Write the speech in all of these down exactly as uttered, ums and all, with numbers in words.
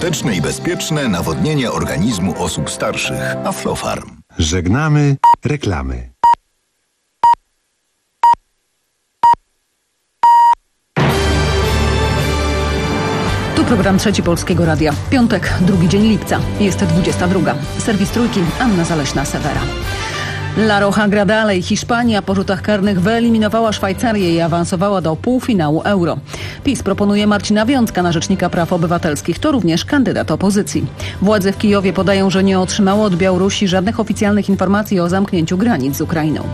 skuteczne i bezpieczne nawodnienie organizmu osób starszych. Aflofarm. Żegnamy reklamy. Tu program Trzeci Polskiego Radia. Piątek, drugi dzień lipca. Jest dwudziesta druga. Serwis Trójki, Anna Zaleśna-Sewera. La Roja gra dalej. Hiszpania po rzutach karnych wyeliminowała Szwajcarię i awansowała do półfinału Euro. PiS proponuje Marcina Wiącka na rzecznika praw obywatelskich. To również kandydat opozycji. Władze w Kijowie podają, że nie otrzymało od Białorusi żadnych oficjalnych informacji o zamknięciu granic z Ukrainą.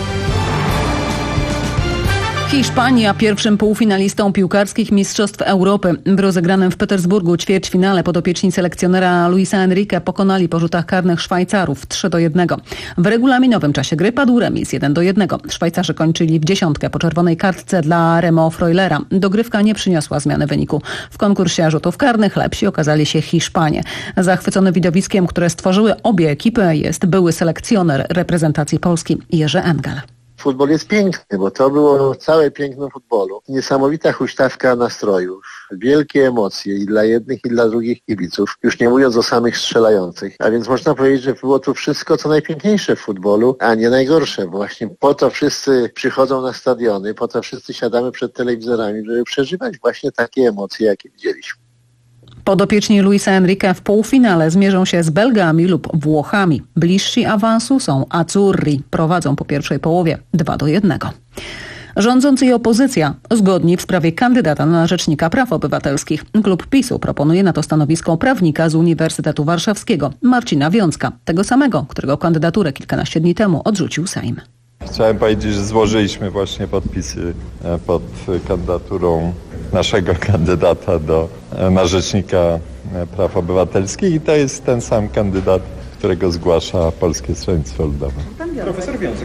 Hiszpania pierwszym półfinalistą piłkarskich Mistrzostw Europy. W rozegranym w Petersburgu ćwierćfinale podopieczni selekcjonera Luisa Enrique pokonali po rzutach karnych Szwajcarów trzy do jednego. W regulaminowym czasie gry padł remis jeden do jednego. Szwajcarzy kończyli w dziesiątkę po czerwonej kartce dla Remo Freulera. Dogrywka nie przyniosła zmiany wyniku. W konkursie rzutów karnych lepsi okazali się Hiszpanie. Zachwycony widowiskiem, które stworzyły obie ekipy, jest były selekcjoner reprezentacji Polski Jerzy Engel. Futbol jest piękny, bo to było całe piękno futbolu. Niesamowita huśtawka nastrojów, wielkie emocje i dla jednych, i dla drugich kibiców, już nie mówiąc o samych strzelających. A więc można powiedzieć, że było tu wszystko, co najpiękniejsze w futbolu, a nie najgorsze, bo właśnie po to wszyscy przychodzą na stadiony, po to wszyscy siadamy przed telewizorami, żeby przeżywać właśnie takie emocje, jakie widzieliśmy. Podopieczni Luisa Enrique w półfinale zmierzą się z Belgami lub Włochami. Bliżsi awansu są Azzurri. Prowadzą po pierwszej połowie dwa do jednego. Rządzący i opozycja zgodni w sprawie kandydata na rzecznika praw obywatelskich. Klub PiSu proponuje na to stanowisko prawnika z Uniwersytetu Warszawskiego, Marcina Wiącka, tego samego, którego kandydaturę kilkanaście dni temu odrzucił Sejm. Chciałem powiedzieć, że złożyliśmy właśnie podpisy pod kandydaturą naszego kandydata do, na rzecznika praw obywatelskich i to jest ten sam kandydat, którego zgłasza Polskie Stronnictwo Ludowe. Profesor Wiącek.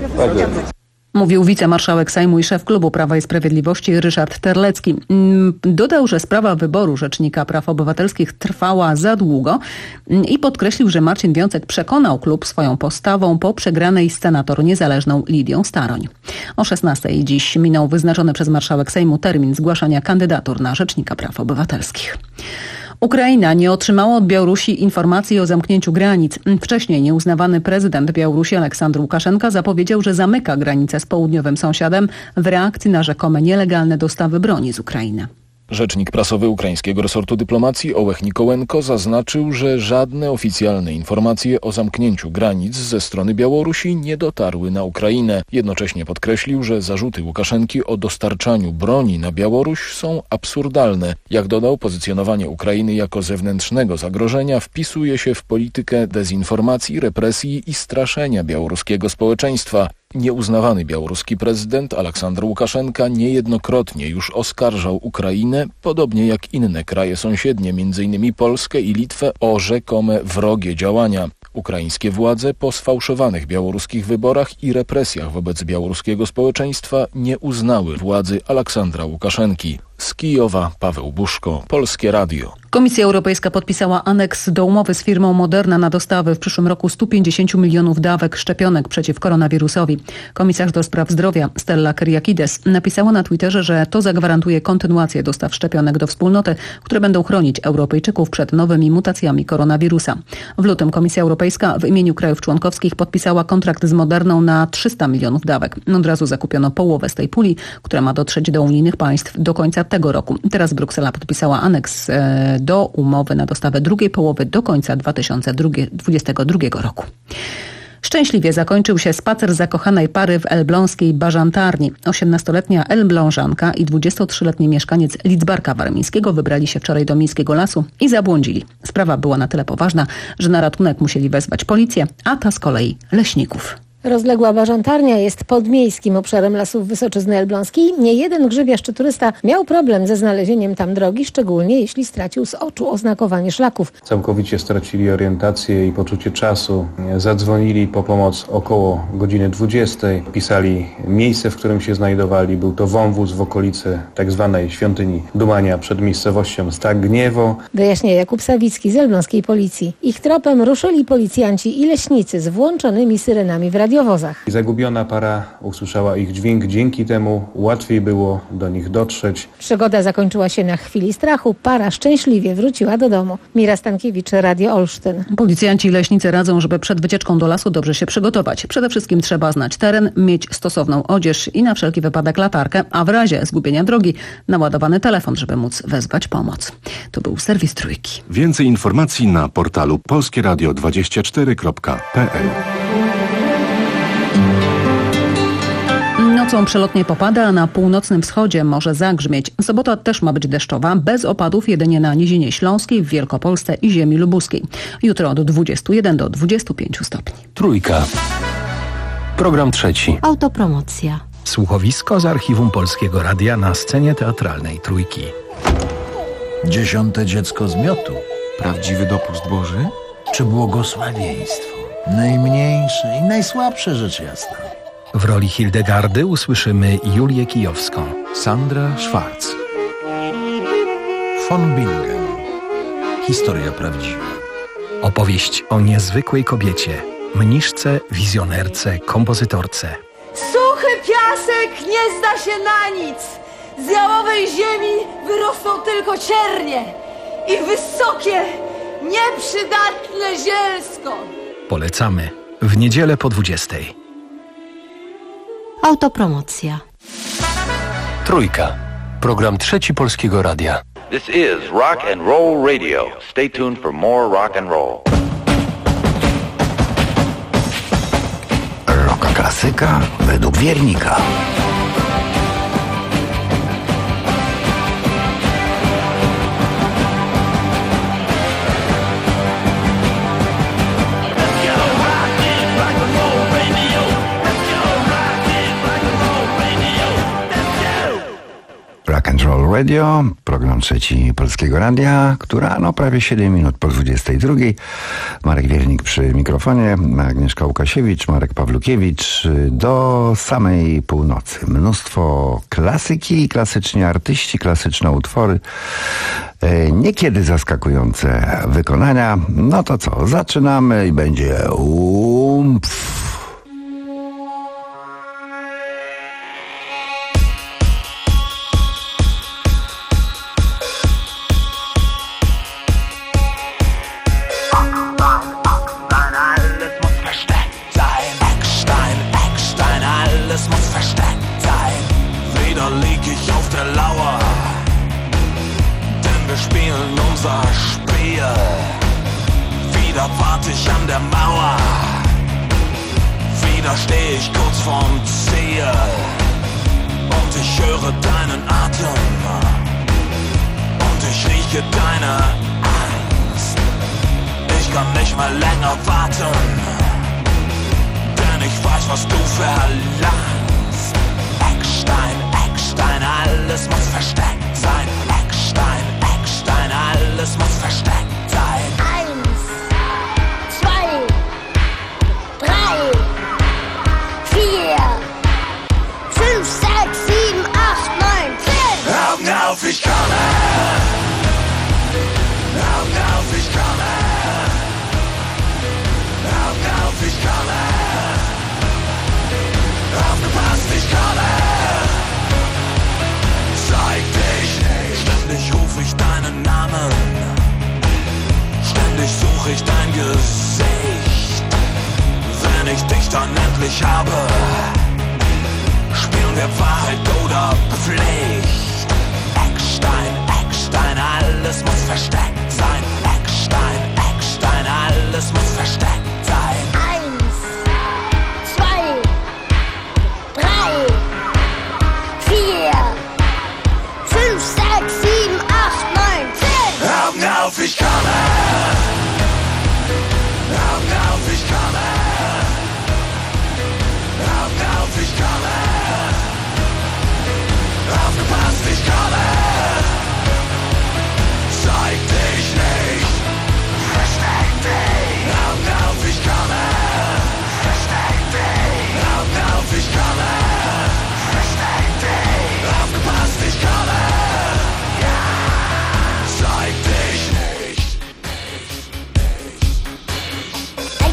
Mówił wicemarszałek Sejmu i szef klubu Prawa i Sprawiedliwości Ryszard Terlecki. Dodał, że sprawa wyboru rzecznika praw obywatelskich trwała za długo i podkreślił, że Marcin Wiącek przekonał klub swoją postawą po przegranej z senator niezależną Lidią Staroń. O szesnastej dziś minął wyznaczony przez marszałek Sejmu termin zgłaszania kandydatur na rzecznika praw obywatelskich. Ukraina nie otrzymała od Białorusi informacji o zamknięciu granic. Wcześniej nieuznawany prezydent Białorusi Aleksandr Łukaszenka zapowiedział, że zamyka granicę z południowym sąsiadem w reakcji na rzekome nielegalne dostawy broni z Ukrainy. Rzecznik prasowy ukraińskiego resortu dyplomacji Ołech Nikołenko zaznaczył, że żadne oficjalne informacje o zamknięciu granic ze strony Białorusi nie dotarły na Ukrainę. Jednocześnie podkreślił, że zarzuty Łukaszenki o dostarczaniu broni na Białoruś są absurdalne. Jak dodał, pozycjonowanie Ukrainy jako zewnętrznego zagrożenia wpisuje się w politykę dezinformacji, represji i straszenia białoruskiego społeczeństwa. Nieuznawany białoruski prezydent Aleksandr Łukaszenka niejednokrotnie już oskarżał Ukrainę, podobnie jak inne kraje sąsiednie, między innymi Polskę i Litwę, o rzekome wrogie działania. Ukraińskie władze po sfałszowanych białoruskich wyborach i represjach wobec białoruskiego społeczeństwa nie uznały władzy Aleksandra Łukaszenki. Z Kijowa Paweł Buszko, Polskie Radio. Komisja Europejska podpisała aneks do umowy z firmą Moderna na dostawy w przyszłym roku stu pięćdziesięciu milionów dawek szczepionek przeciw koronawirusowi. Komisarz do spraw zdrowia Stella Kyriakides napisała na Twitterze, że to zagwarantuje kontynuację dostaw szczepionek do wspólnoty, które będą chronić Europejczyków przed nowymi mutacjami koronawirusa. W lutym Komisja Europejska w imieniu krajów członkowskich podpisała kontrakt z Moderną na trzysta milionów dawek. Od razu zakupiono połowę z tej puli, która ma dotrzeć do unijnych państw do końca tego roku. Teraz Bruksela podpisała aneks do umowy na dostawę drugiej połowy do końca dwa tysiące dwudziestego drugiego roku. Szczęśliwie zakończył się spacer zakochanej pary w elbląskiej Bażantarni. osiemnastoletnia elblążanka i dwudziestotrzyletni mieszkaniec Lidzbarka Warmińskiego wybrali się wczoraj do miejskiego lasu i zabłądzili. Sprawa była na tyle poważna, że na ratunek musieli wezwać policję, a ta z kolei leśników. Rozległa Bażantarnia jest podmiejskim obszarem lasów Wysoczyzny Elbląskiej. Niejeden grzybiarz czy turysta miał problem ze znalezieniem tam drogi, szczególnie jeśli stracił z oczu oznakowanie szlaków. Całkowicie stracili orientację i poczucie czasu. Zadzwonili po pomoc około godziny dwudziestej. Pisali miejsce, w którym się znajdowali. Był to wąwóz w okolicy tak zwanej świątyni Dumania przed miejscowością Stagniewo. Wyjaśnia Jakub Sawicki z elbląskiej policji. Ich tropem ruszyli policjanci i leśnicy z włączonymi syrenami w radio. radiowozach. Zagubiona para usłyszała ich dźwięk, dzięki temu łatwiej było do nich dotrzeć. Przygoda zakończyła się na chwili strachu. Para szczęśliwie wróciła do domu. Mira Stankiewicz, Radio Olsztyn. Policjanci i leśnicy radzą, żeby przed wycieczką do lasu dobrze się przygotować. Przede wszystkim trzeba znać teren, mieć stosowną odzież i na wszelki wypadek latarkę, a w razie zgubienia drogi naładowany telefon, żeby móc wezwać pomoc. To był serwis Trójki. Więcej informacji na portalu polskie radio dwadzieścia cztery kropka p l. Nocą przelotnie popada, a na północnym wschodzie może zagrzmieć. Sobota też ma być deszczowa, bez opadów jedynie na Nizinie Śląskiej, w Wielkopolsce i ziemi lubuskiej. Jutro od dwudziestu jeden do dwudziestu pięciu stopni. Trójka. Program trzeci. Autopromocja. Słuchowisko z archiwum Polskiego Radia na scenie teatralnej Trójki. Dziesiąte dziecko z miotu. Prawdziwy dopust Boży? Czy błogosławieństwo? Najmniejsze i najsłabsze rzecz jasna. W roli Hildegardy usłyszymy Julię Kijowską. Sandra Schwarz. Von Bingen. Historia prawdziwa. Opowieść o niezwykłej kobiecie, mniszce, wizjonerce, kompozytorce. Suchy piasek nie zda się na nic. Z jałowej ziemi wyrosną tylko ciernie i wysokie, nieprzydatne zielsko. Polecamy w niedzielę po dwudziestej. Autopromocja. Trójka. Program trzeci Polskiego Radia. This is Rock and Roll Radio. Stay tuned for more rock and roll. Rocka klasyka według wiernika. Rock and Roll Radio, program trzeci Polskiego Radia, która no prawie siedem minut po dwudziestej drugiej. Marek Wiernik przy mikrofonie, Agnieszka Łukasiewicz, Marek Pawlukiewicz do samej północy. Mnóstwo klasyki, klasyczni artyści, klasyczne utwory, niekiedy zaskakujące wykonania. No to co, zaczynamy i będzie umpf.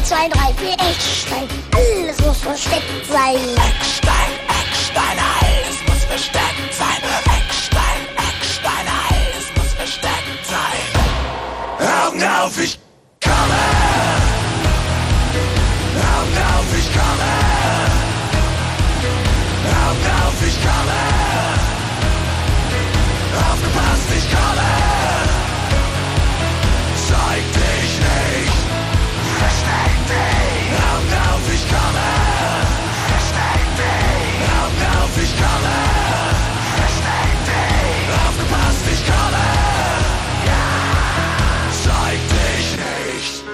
eins, zwei, drei, vier, Eckstein. Alles muss versteckt sein. Eckstein, Eckstein, alles muss versteckt sein. Eckstein, Eckstein, alles muss versteckt sein. Augen auf, ich komme. Augen auf, ich komme. Augen auf, ich komme. Aufgepasst, ich komme. Zeig dich nicht. Versteck dich. Augen auf, ich komme. Versteck dich. Augen auf, ich komme. Versteck dich. Aufgepasst, ich komme. Ja. Zeig dich nicht.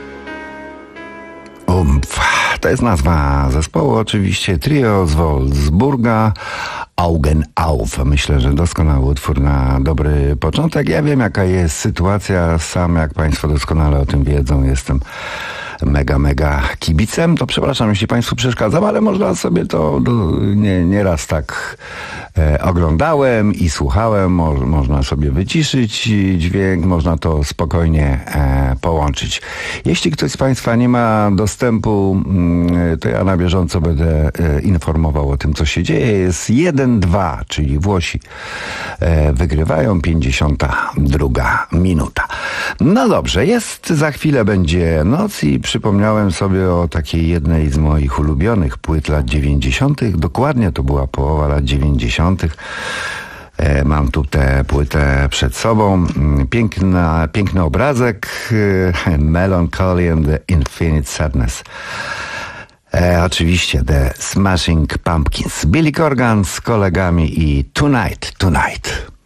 Umf, to jest nazwa zespołu, oczywiście trio z Wolfsburga. Augen auf. Myślę, że doskonały utwór na dobry początek. Ja wiem, jaka jest sytuacja. Sam, jak Państwo doskonale o tym wiedzą, jestem mega, mega kibicem. To przepraszam, jeśli Państwu przeszkadzam, ale można sobie to do, nie, nieraz tak e, oglądałem i słuchałem. Mo, można sobie wyciszyć dźwięk, można to spokojnie e, połączyć. Jeśli ktoś z Państwa nie ma dostępu, mm, to ja na bieżąco będę e, informował o tym, co się dzieje. Jest jeden dwa, czyli Włosi e, wygrywają, pięćdziesiąta druga minuta. No dobrze, jest, za chwilę będzie noc i przypomniałem sobie o takiej jednej z moich ulubionych płyt lat dziewięćdziesiątych. Dokładnie to była połowa lat dziewięćdziesiątych. E, mam tu tę płytę przed sobą. Piękna, piękny obrazek. E, Melancholy and the Infinite Sadness. E, oczywiście The Smashing Pumpkins. Billy Corgan z kolegami i Tonight, Tonight.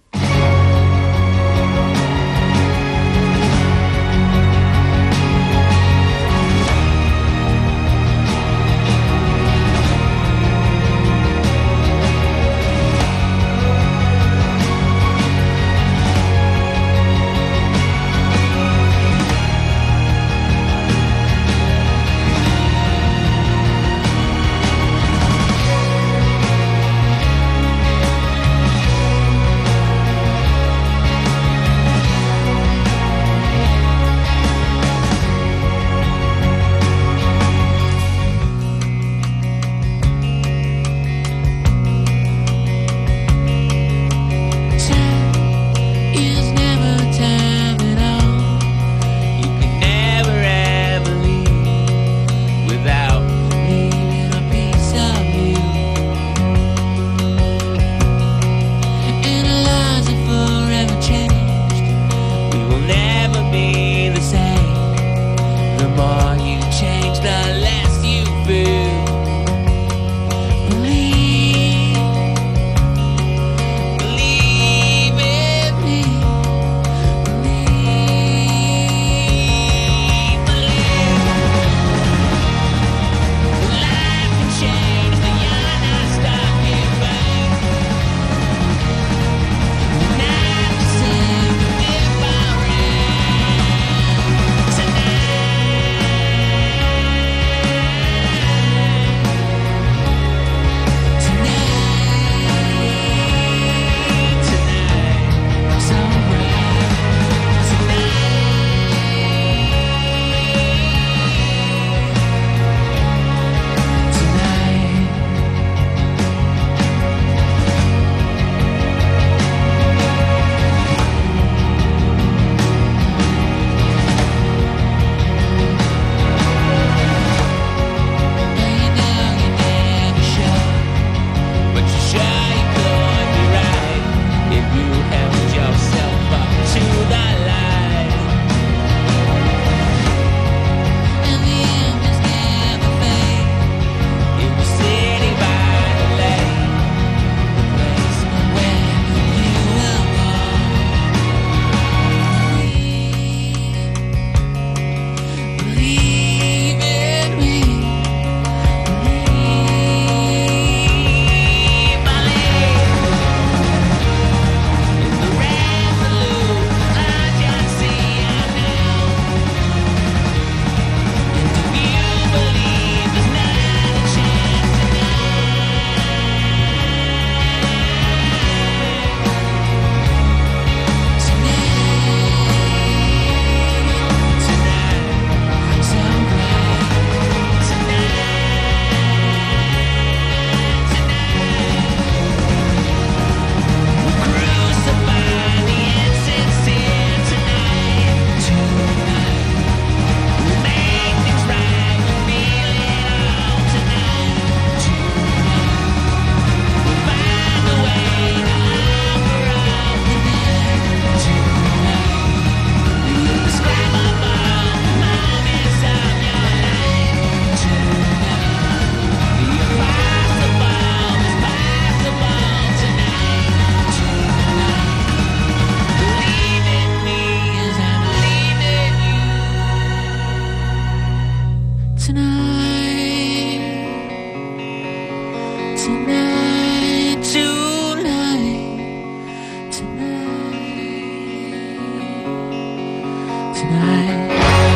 night.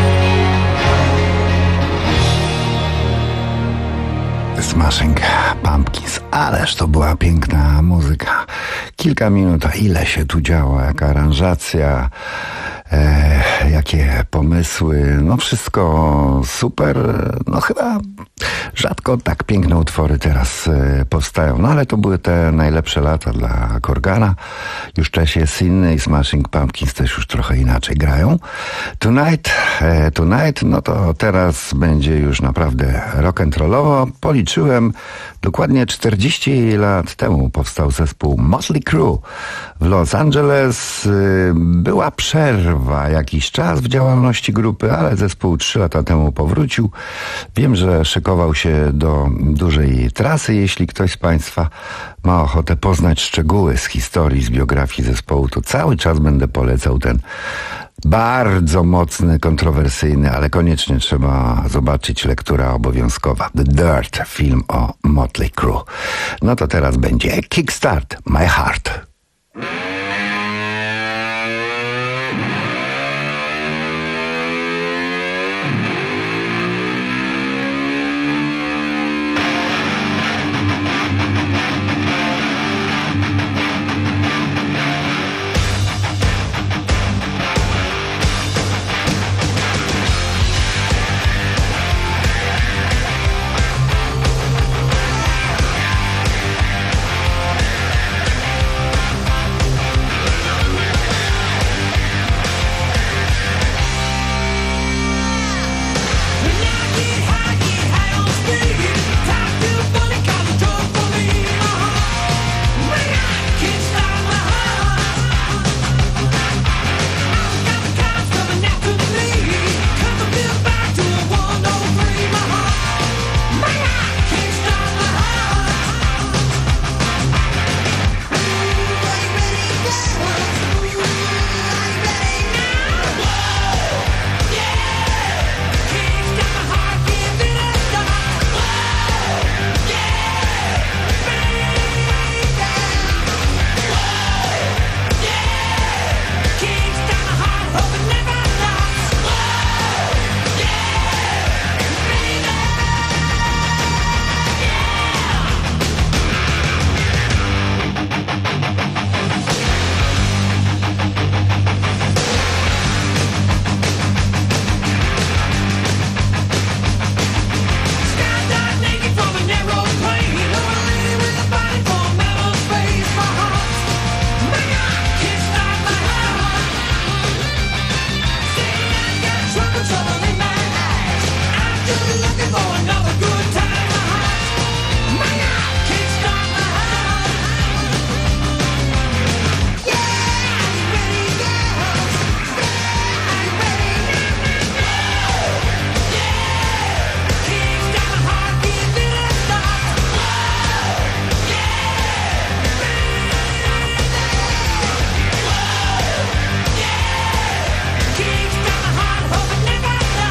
Smashing Pumpkins, ależ to była piękna muzyka. Kilka minut, a ile się tu działo, jaka aranżacja, e, jakie pomysły, no wszystko super, no chyba rzadko tak piękne utwory teraz e, powstają, no ale to były te najlepsze lata dla Corgana, już czas jest inny i Smashing Pumpkins też już trochę inaczej grają. Tonight, e, tonight, no to teraz będzie już naprawdę rock'n'rollowo. Policzyłem, dokładnie czterdzieści lat temu powstał zespół Motley Crue w Los Angeles. Była przerwa jakiś czas w działalności grupy, ale zespół trzy lata temu powrócił. Wiem, że szykował się do dużej trasy. Jeśli ktoś z Państwa ma ochotę poznać szczegóły z historii, z biografii zespołu, to cały czas będę polecał ten bardzo mocny, kontrowersyjny, ale koniecznie trzeba zobaczyć, lektura obowiązkowa. The Dirt, film o Motley Crue. No to teraz będzie Kickstart My Heart. Never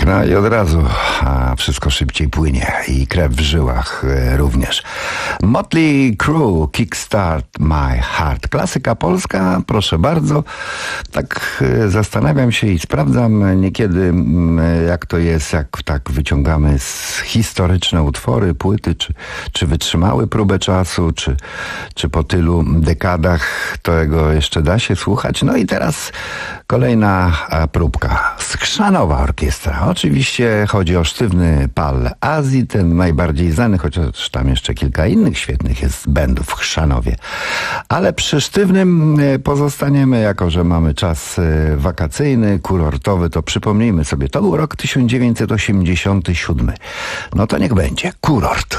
No i od razu a wszystko szybciej płynie i krew w żyłach e, również. Motley Crue, Kickstart My Heart. Klasyka polska, proszę bardzo. Tak e, zastanawiam się i sprawdzam niekiedy, m, jak to jest, jak tak wyciągamy z historyczne utwory, płyty, czy, czy wytrzymały próbę czasu, czy, czy po tylu dekadach tego jeszcze da się słuchać. No i teraz kolejna a, próbka. Skrzanowa orkiestra. Oczywiście chodzi o sztywny Pal Azji, ten najbardziej znany, chociaż tam jeszcze kilka innych świetnych jest bandów w Chrzanowie. Ale przy sztywnym pozostaniemy, jako że mamy czas wakacyjny, kurortowy, to przypomnijmy sobie, to był rok tysiąc dziewięćset osiemdziesiąty siódmy. No to niech będzie kurort.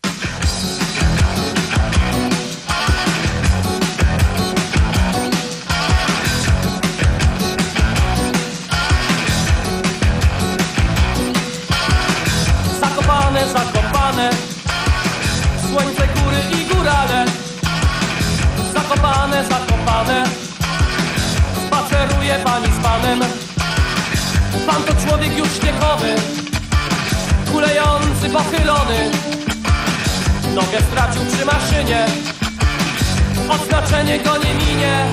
Zakopane, słońce, góry i górale. Zakopane, zakopane, spaceruje pani z panem. Pan to człowiek już wiekowy, kulejący, pochylony. Nogę stracił przy maszynie, odznaczenie go nie minie.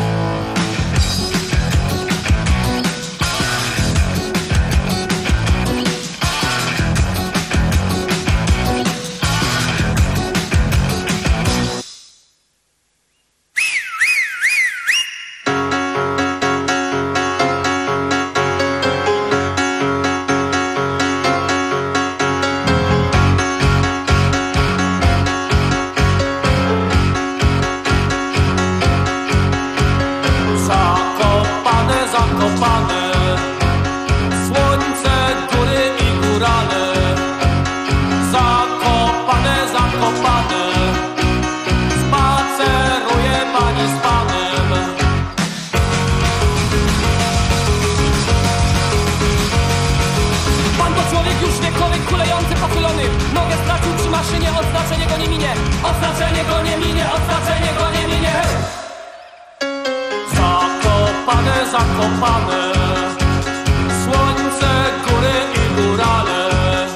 Zakopane, słońce, góry i górale.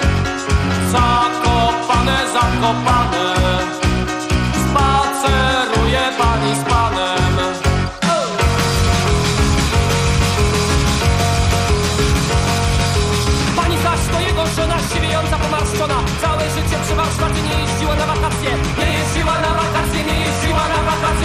Zakopane, zakopane, spaceruje pani z panem. Pani zaś to jego żona, siwiejąca, pomarszczona. Całe życie przy warsztacie nie jeździła na wakacje. Nie jeździła na wakacje, nie jeździła na wakacje.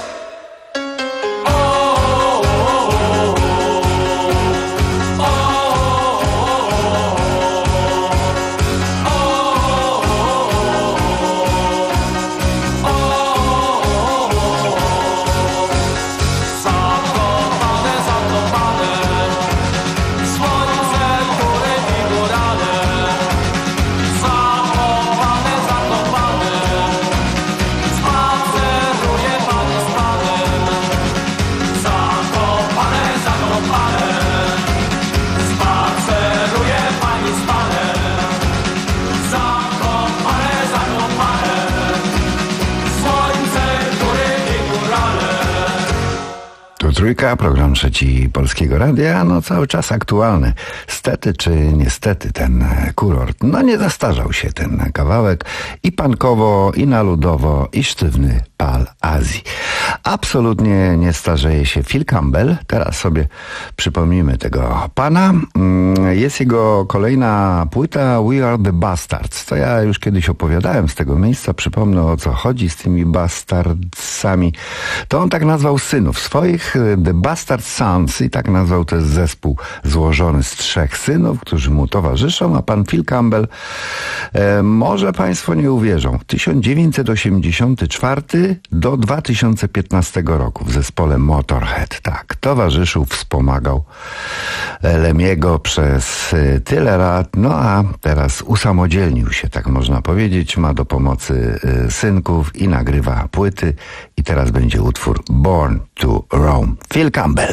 Trójka, program trzeci Polskiego Radia, no cały czas aktualny. Stety czy niestety ten kurort, no nie zastarzał się ten kawałek i punkowo, i na ludowo, i sztywny Pal Azji. Absolutnie nie starzeje się Phil Campbell. Teraz sobie przypomnijmy tego pana. Jest jego kolejna płyta We Are The Bastards. To ja już kiedyś opowiadałem z tego miejsca. Przypomnę, o co chodzi z tymi bastardsami. To on tak nazwał synów swoich, The Bastard Sons, i tak nazwał też zespół złożony z trzech synów, którzy mu towarzyszą, a pan Phil Campbell, e, może państwo nie uwierzą, tysiąc dziewięćset osiemdziesiąty czwarty do dwa tysiące piętnastego roku w zespole Motorhead. Tak, towarzyszył, wspomagał Lemiego przez tyle lat, no a teraz usamodzielnił się, tak można powiedzieć, ma do pomocy synków i nagrywa płyty i teraz będzie utwór Born to Roam. Phil Campbell.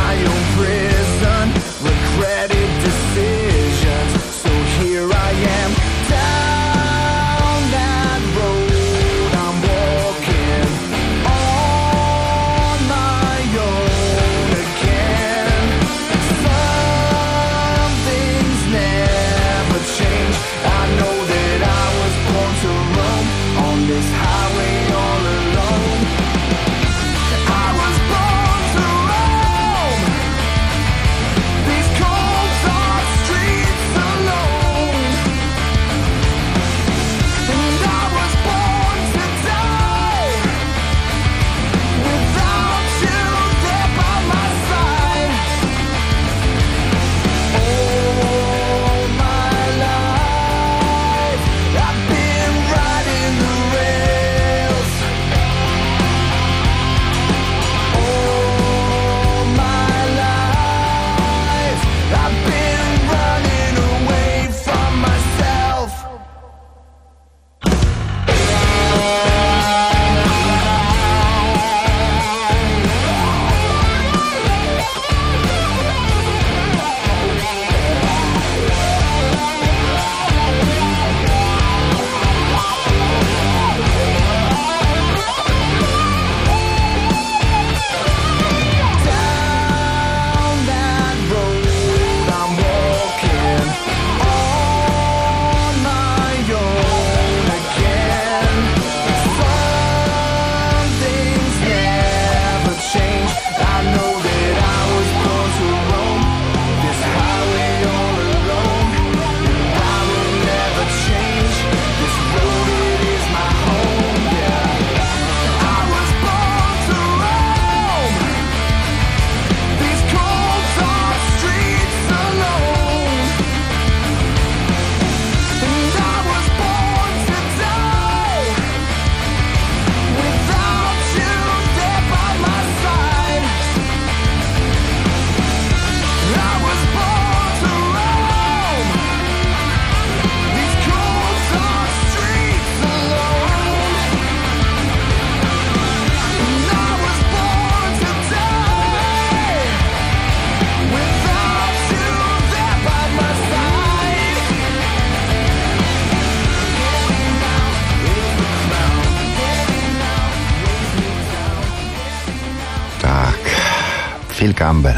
Phil Campbell.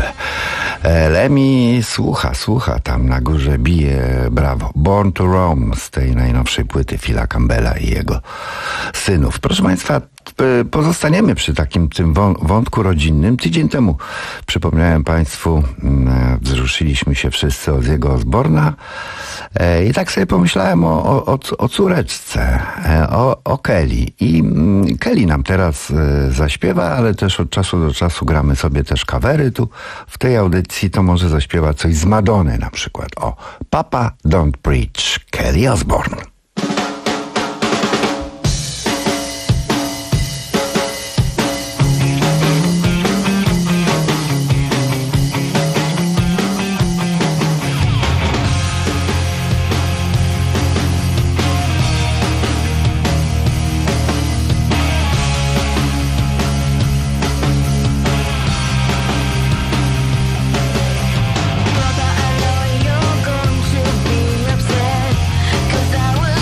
Lemmy słucha, słucha, tam na górze bije brawo. Born to Roam z tej najnowszej płyty Phila Campbella i jego synów. Proszę Państwa, pozostaniemy przy takim tym wątku rodzinnym. Tydzień temu przypomniałem Państwu, wzruszyliśmy się wszyscy od jego Osborna i tak sobie pomyślałem o, o, o córeczce, o, o Kelly. I Kelly nam teraz zaśpiewa, ale też od czasu do czasu gramy sobie też kawery tu w tej audycji, to może zaśpiewa coś z Madony na przykład. O, Papa Don't Preach, Kelly Osbourne. You're going to be upset 'cause I was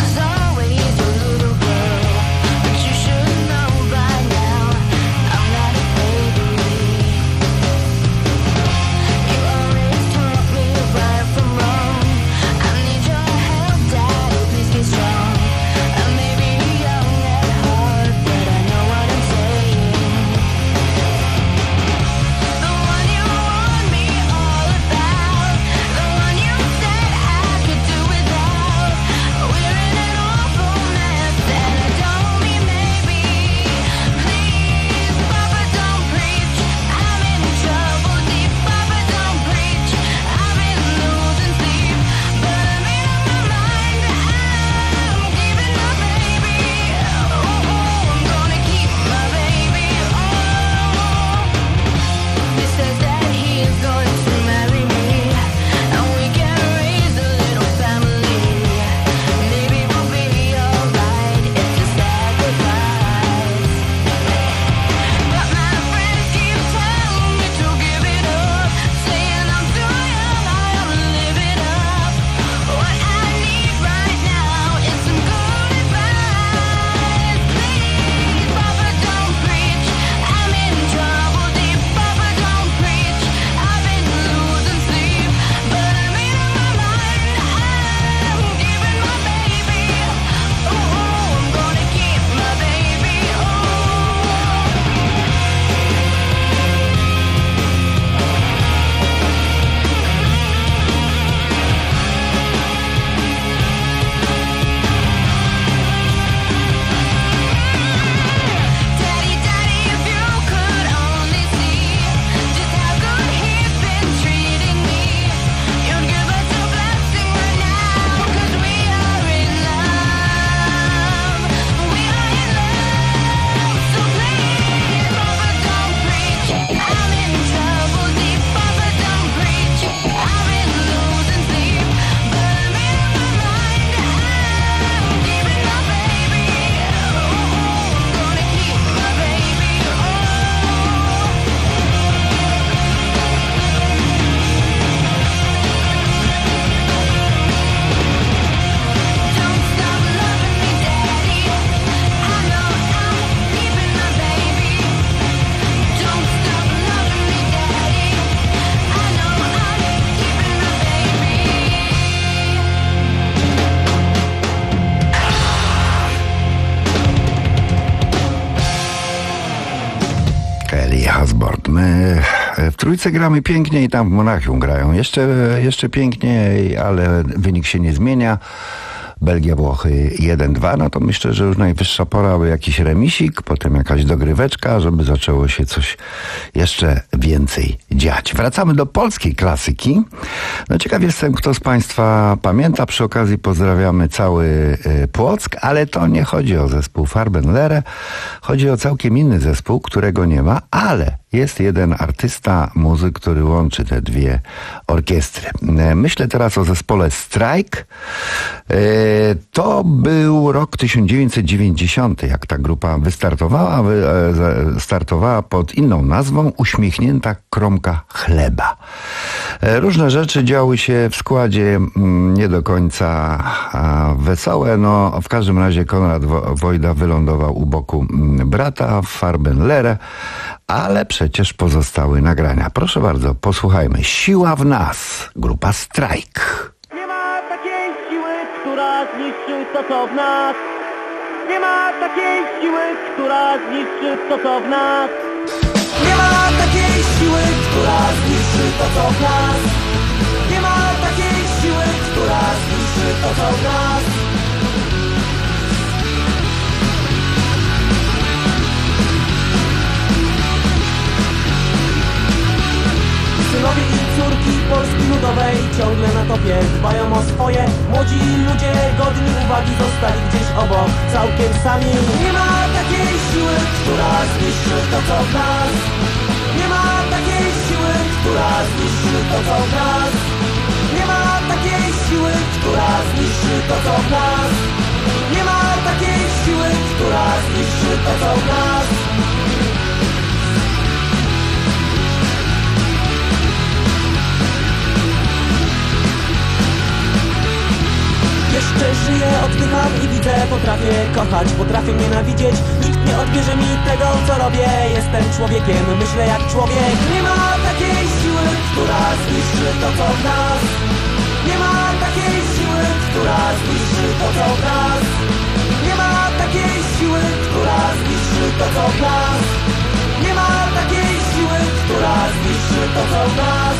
W Trójce gramy pięknie i tam w Monachium grają jeszcze, jeszcze piękniej, ale wynik się nie zmienia. Belgia, Włochy jeden dwa, no to myślę, że już najwyższa pora, aby jakiś remisik, potem jakaś dogryweczka, żeby zaczęło się coś jeszcze więcej dziać. Wracamy do polskiej klasyki. No ciekaw jestem, kto z Państwa pamięta. Przy okazji pozdrawiamy cały y, Płock, ale to nie chodzi o zespół Farbenlehre. Chodzi o całkiem inny zespół, którego nie ma, ale jest jeden artysta, muzyk, który łączy te dwie orkiestry. Myślę teraz o zespole Strike. To był rok tysiąc dziewięćset dziewięćdziesiąty, jak ta grupa wystartowała. Startowała pod inną nazwą Uśmiechnięta kromka chleba. Różne rzeczy działy się w składzie nie do końca wesołe. No, w każdym razie Konrad Wojda wylądował u boku brata w Farbenlehre, ale przecież pozostały nagrania. Proszę bardzo, posłuchajmy. Siła w nas, grupa Strike. Nie ma takiej siły, która zniszczy to, co w nas. Nie ma takiej siły, która zniszczy to, co w nas. Nie ma takiej siły, która zniszczy to, co w nas. Nie ma takiej siły, która zniszczy to, co w nas. Synowie i córki Polski Ludowej ciągle na topie dbają o swoje. Młodzi ludzie godni uwagi zostali gdzieś obok, całkiem sami. Nie ma takiej siły, która zniszczy to, co w nas. Nie ma takiej siły, która zniszczy to, co w nas. Nie ma takiej siły, która zniszczy to, co w nas. Nie ma takiej siły, która zniszczy to, co w nas. Jeszcze żyję, oddycham i widzę, potrafię kochać, potrafię nienawidzieć. Nikt nie odbierze mi tego, co robię. Jestem człowiekiem, myślę jak człowiek. Nie ma takiej siły, która zniszczy to, co w nas. Nie ma takiej siły, która zniszczy to, co w nas. Nie ma takiej siły, która zniszczy to, co w nas. Nie ma takiej siły, która zniszczy to, co w nas.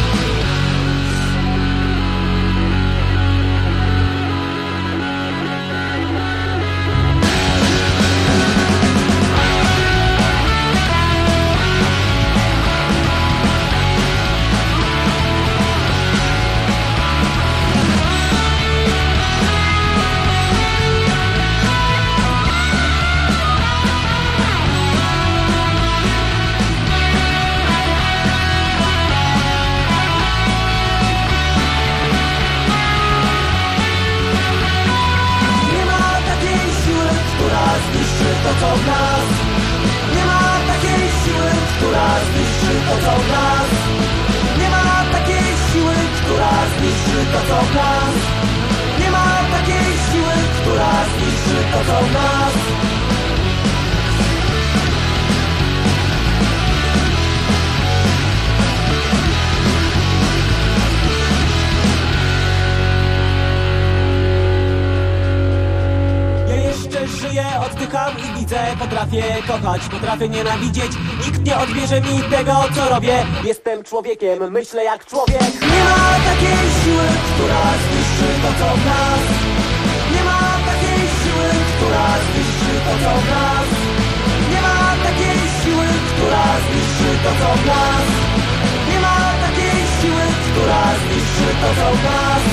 To, co w nas. Nie ma takiej siły, która zniszczy to, co w nas. Nie ma takiej siły, która zniszczy to, co w nas. Nie ma takiej siły, która zniszczy to, co w nas. Żyję, oddycham i widzę, potrafię kochać, potrafię nienawidzieć. Nikt nie odbierze mi tego, co robię. Jestem człowiekiem, myślę jak człowiek. Nie ma takiej siły, która zniszczy to, co w nas. Nie ma takiej siły, która zniszczy to, co w nas. Nie ma takiej siły, która zniszczy to, co w nas. Nie ma takiej siły, która zniszczy to, co w nas.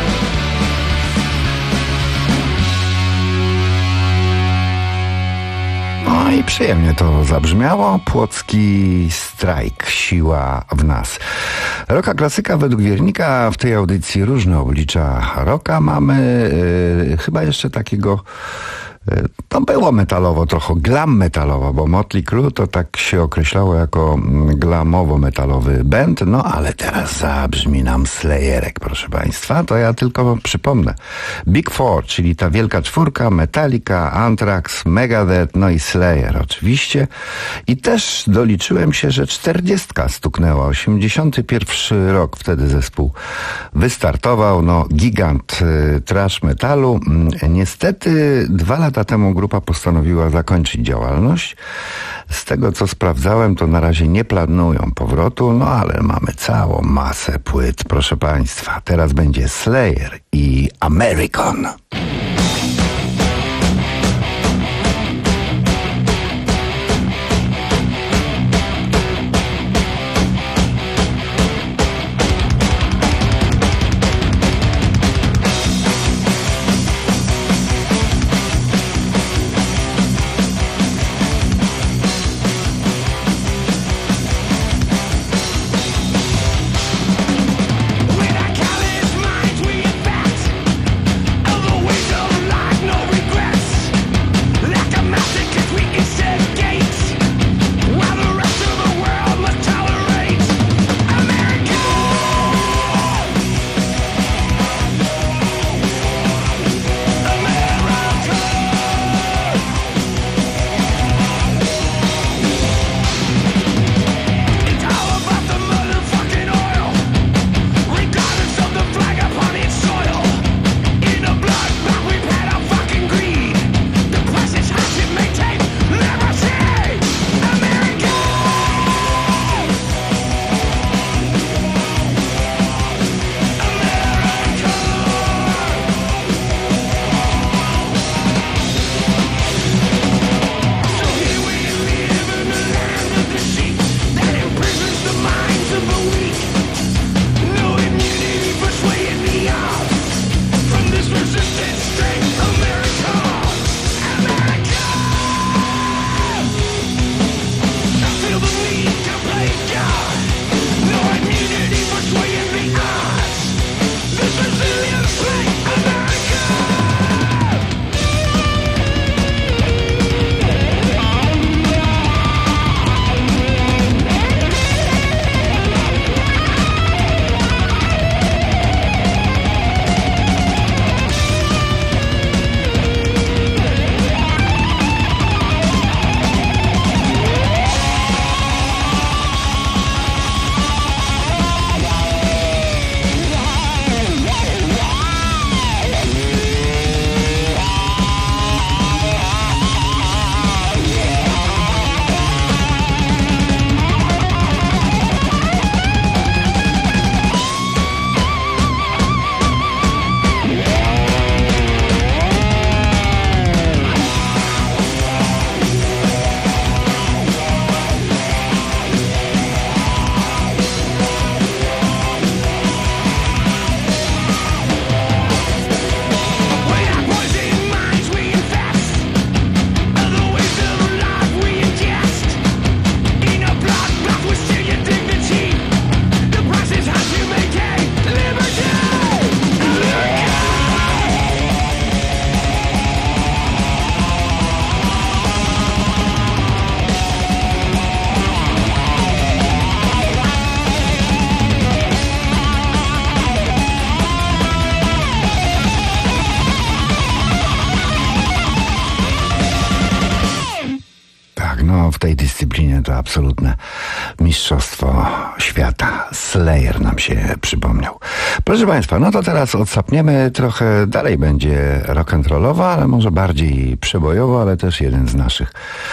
No i przyjemnie to zabrzmiało. Płocki Strajk, siła w nas. Rocka klasyka według Wiernika. W tej audycji różne oblicza rocka mamy. Yy, chyba jeszcze takiego... To było metalowo, trochę glam metalowo, bo Motley Crue to tak się określało jako glamowo-metalowy band, no ale teraz zabrzmi nam Slayerek, proszę Państwa. To ja tylko przypomnę. Big Four, czyli ta wielka czwórka, Metallica, Anthrax, Megadeth, no i Slayer oczywiście. I też doliczyłem się, że czterdziestka stuknęła, osiemdziesiąty pierwszy rok, wtedy zespół wystartował, no gigant y, thrash metalu. Niestety dwa lata temu grupa postanowiła zakończyć działalność. Z tego, co sprawdzałem, to na razie nie planują powrotu, no ale mamy całą masę płyt, proszę Państwa. Teraz będzie Slayer i American. W tej dyscyplinie to absolutne mistrzostwo świata. Slayer nam się przypomniał. Proszę Państwa, no to teraz odsapniemy trochę. Dalej będzie rock'n'rollowo, ale może bardziej przebojowo, ale też jeden z naszych.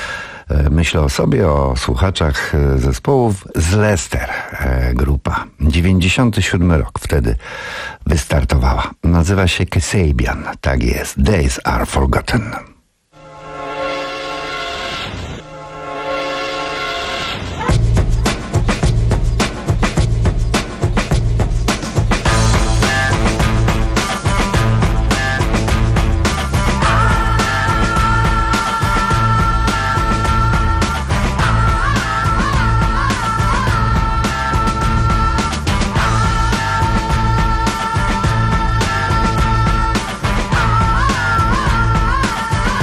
Myślę o sobie, o słuchaczach zespołów z Leicester. Grupa. dziewięćdziesiąty siódmy rok wtedy wystartowała. Nazywa się Kasabian. Tak jest. Days Are Forgotten. Ah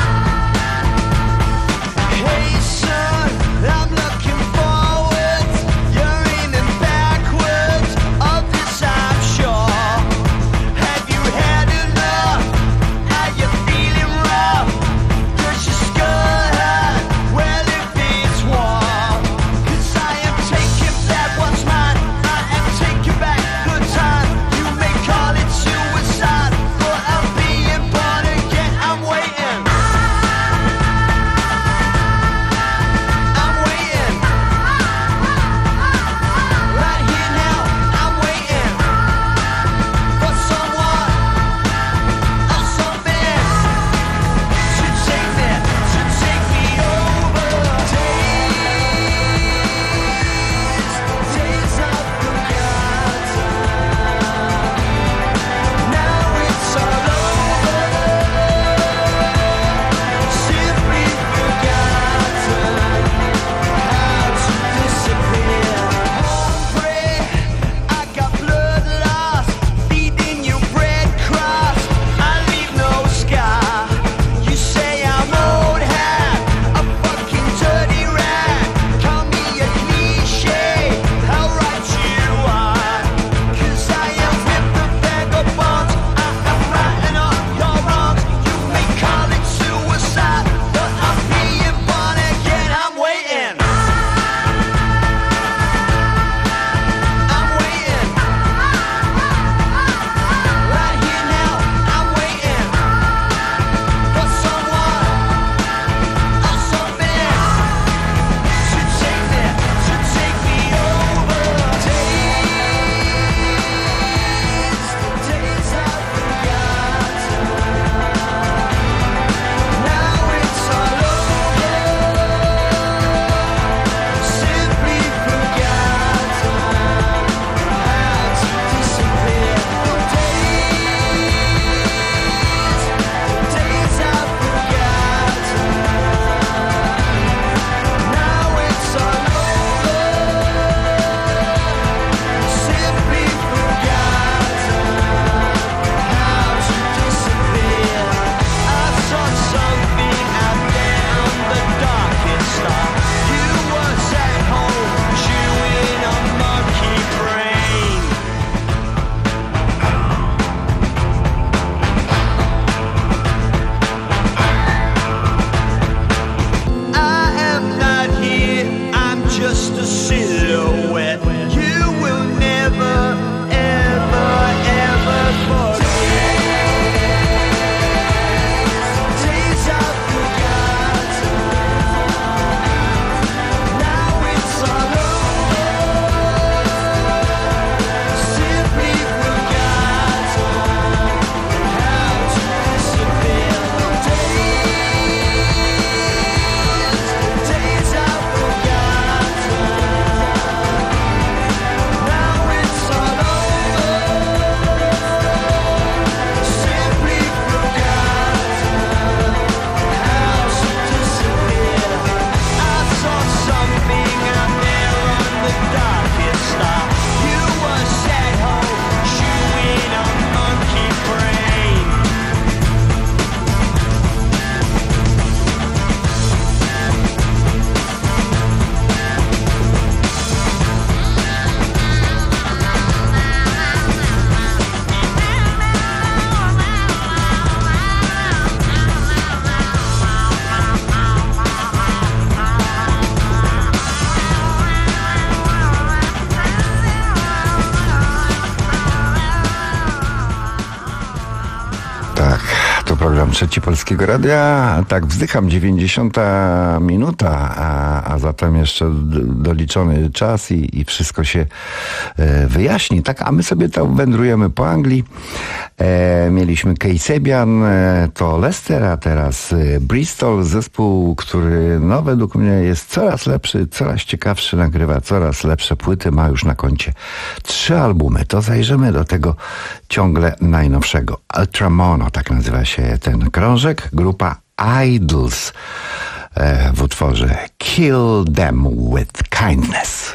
program Trzeci Polskiego Radia. Tak, wzdycham, dziewięćdziesiąta minuta, a, a zatem jeszcze doliczony czas i, i wszystko się e, wyjaśni. Tak, a my sobie tam wędrujemy po Anglii. E, mieliśmy Kasabian, e, to Leicester, a teraz e, Bristol, zespół, który no według mnie jest coraz lepszy, coraz ciekawszy, nagrywa coraz lepsze płyty, ma już na koncie trzy albumy. To zajrzymy do tego ciągle najnowszego. Ultramono, tak nazywa się ten krążek. Grupa Idols e, w utworze Kill Them With Kindness.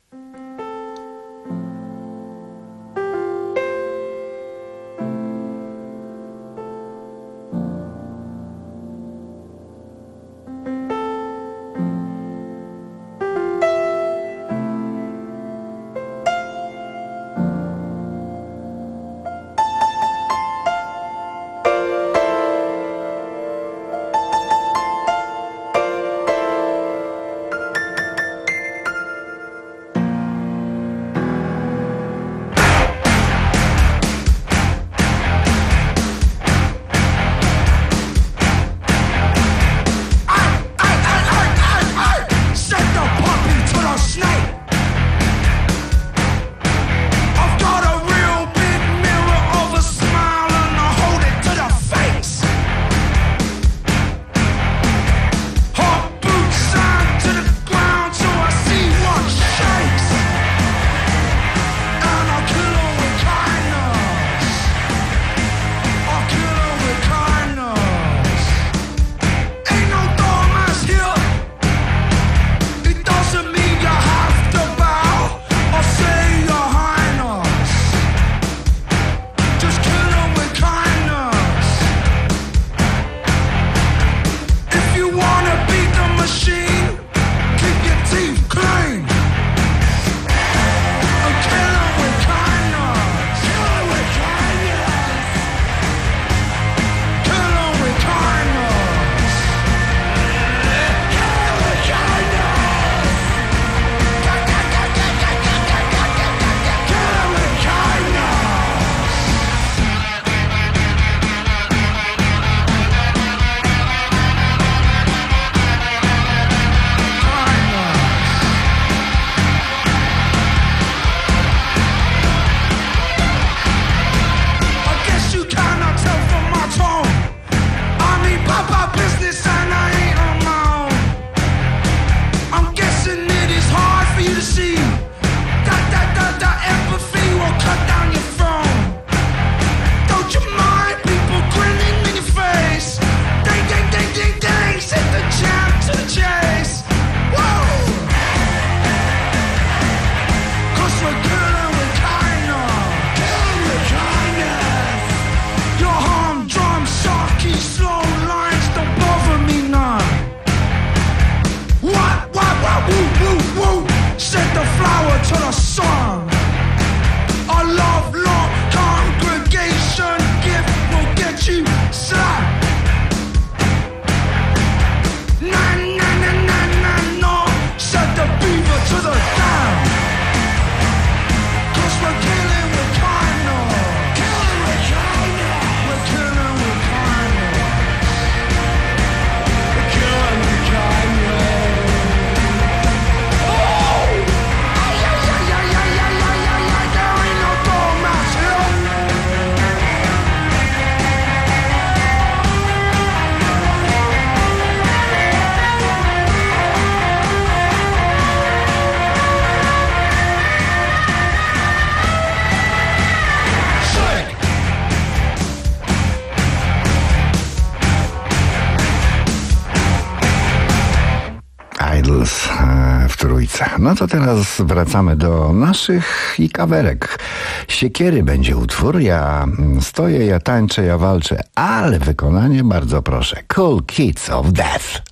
W trójce. No to teraz wracamy do naszych i kawerek. Siekiery będzie utwór, ja stoję, ja tańczę, ja walczę, ale wykonanie bardzo proszę. Cool Kids of Death.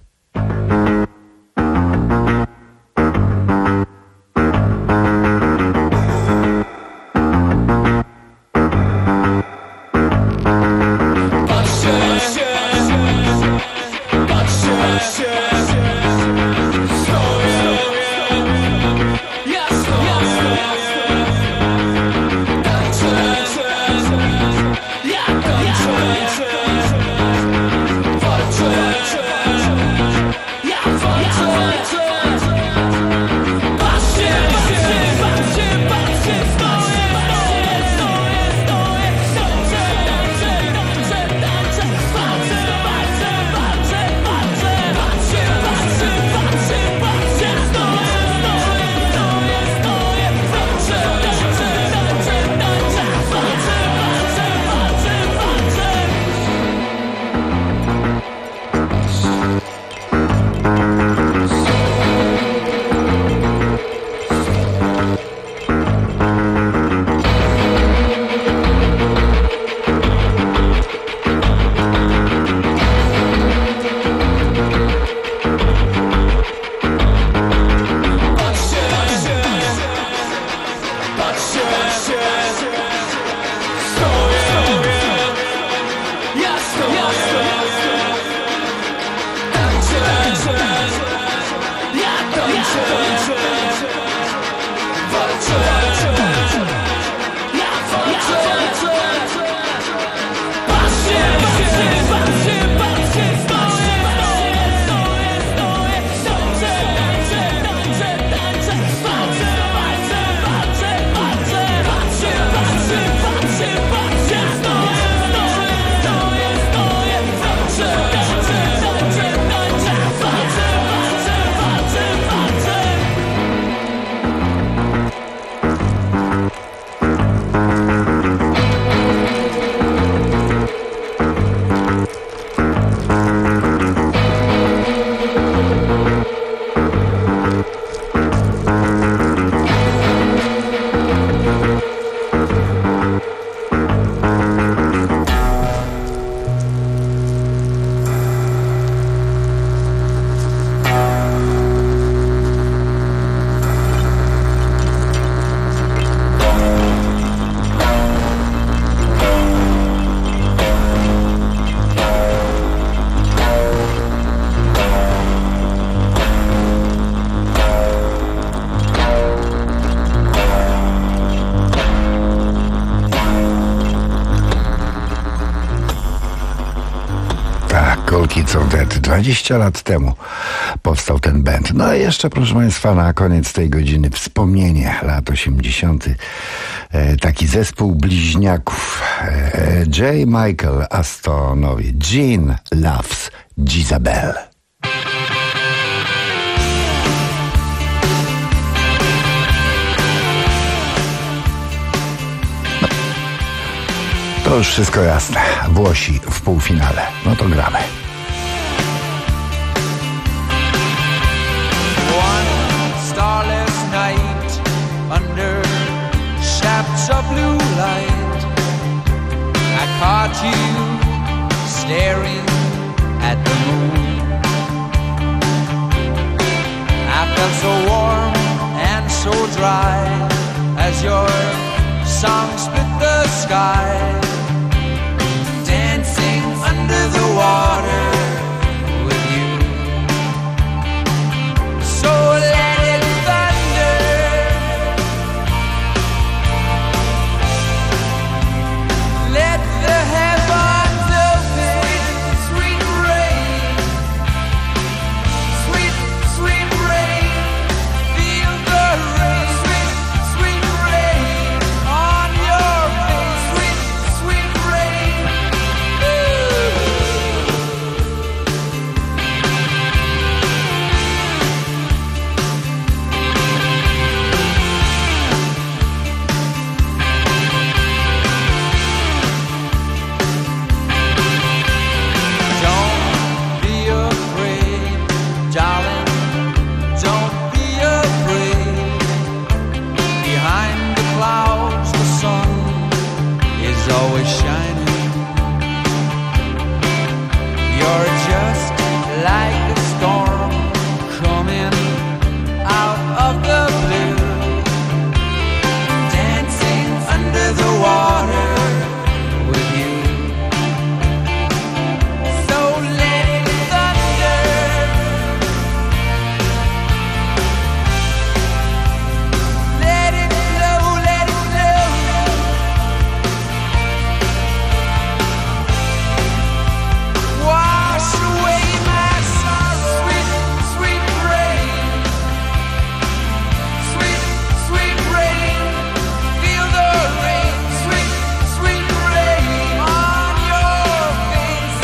Yeah. dwadzieścia lat temu powstał ten band. No i jeszcze, proszę Państwa, na koniec tej godziny wspomnienie lat osiemdziesiątych. E, taki zespół bliźniaków. E, J. Michael Astonowi. Jean loves Jezabel. To już wszystko jasne. Włosi w półfinale. No to gramy. Under shafts of blue light, I caught you staring at the moon. I felt so warm and so dry as your song split the sky, dancing under the water with you. So let it let the heavens open, sweet rain, sweet, sweet rain, feel the rain, sweet, sweet rain on your face, sweet, sweet rain. Always shining. You're just like a storm coming out of the blue, dancing under the water with you. So let it thunder, let it flow, let it flow. Wash away my sorrow, sweet, sweet rain, sweet, sweet rain, feel the rain, sweet, sweet rain on your face.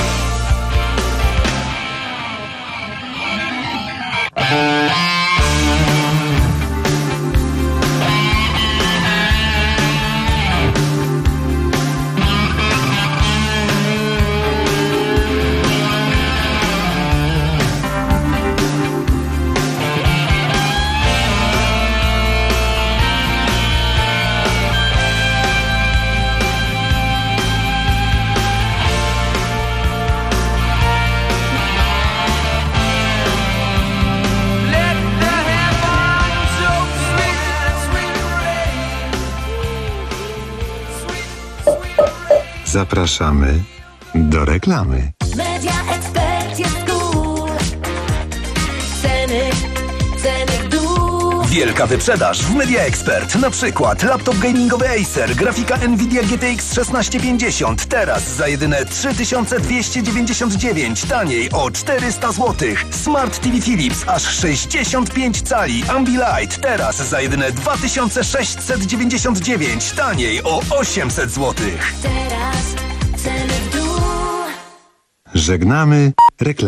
Zapraszamy do reklamy. Media Expert jest cool. Ceny, ceny w dół. Wielka wyprzedaż w Media Expert. Na przykład laptop gamingowy Acer, grafika Nvidia G T X szesnaście pięćdziesiąt. Teraz za jedyne trzy tysiące dwieście dziewięćdziesiąt dziewięć. Taniej o czterysta złotych. Smart T V Philips aż sześćdziesiąt pięć cali. Ambilight teraz za jedyne dwa tysiące sześćset dziewięćdziesiąt dziewięć. Taniej o osiemset złotych. Teraz ceny w dół. Żegnamy reklamę.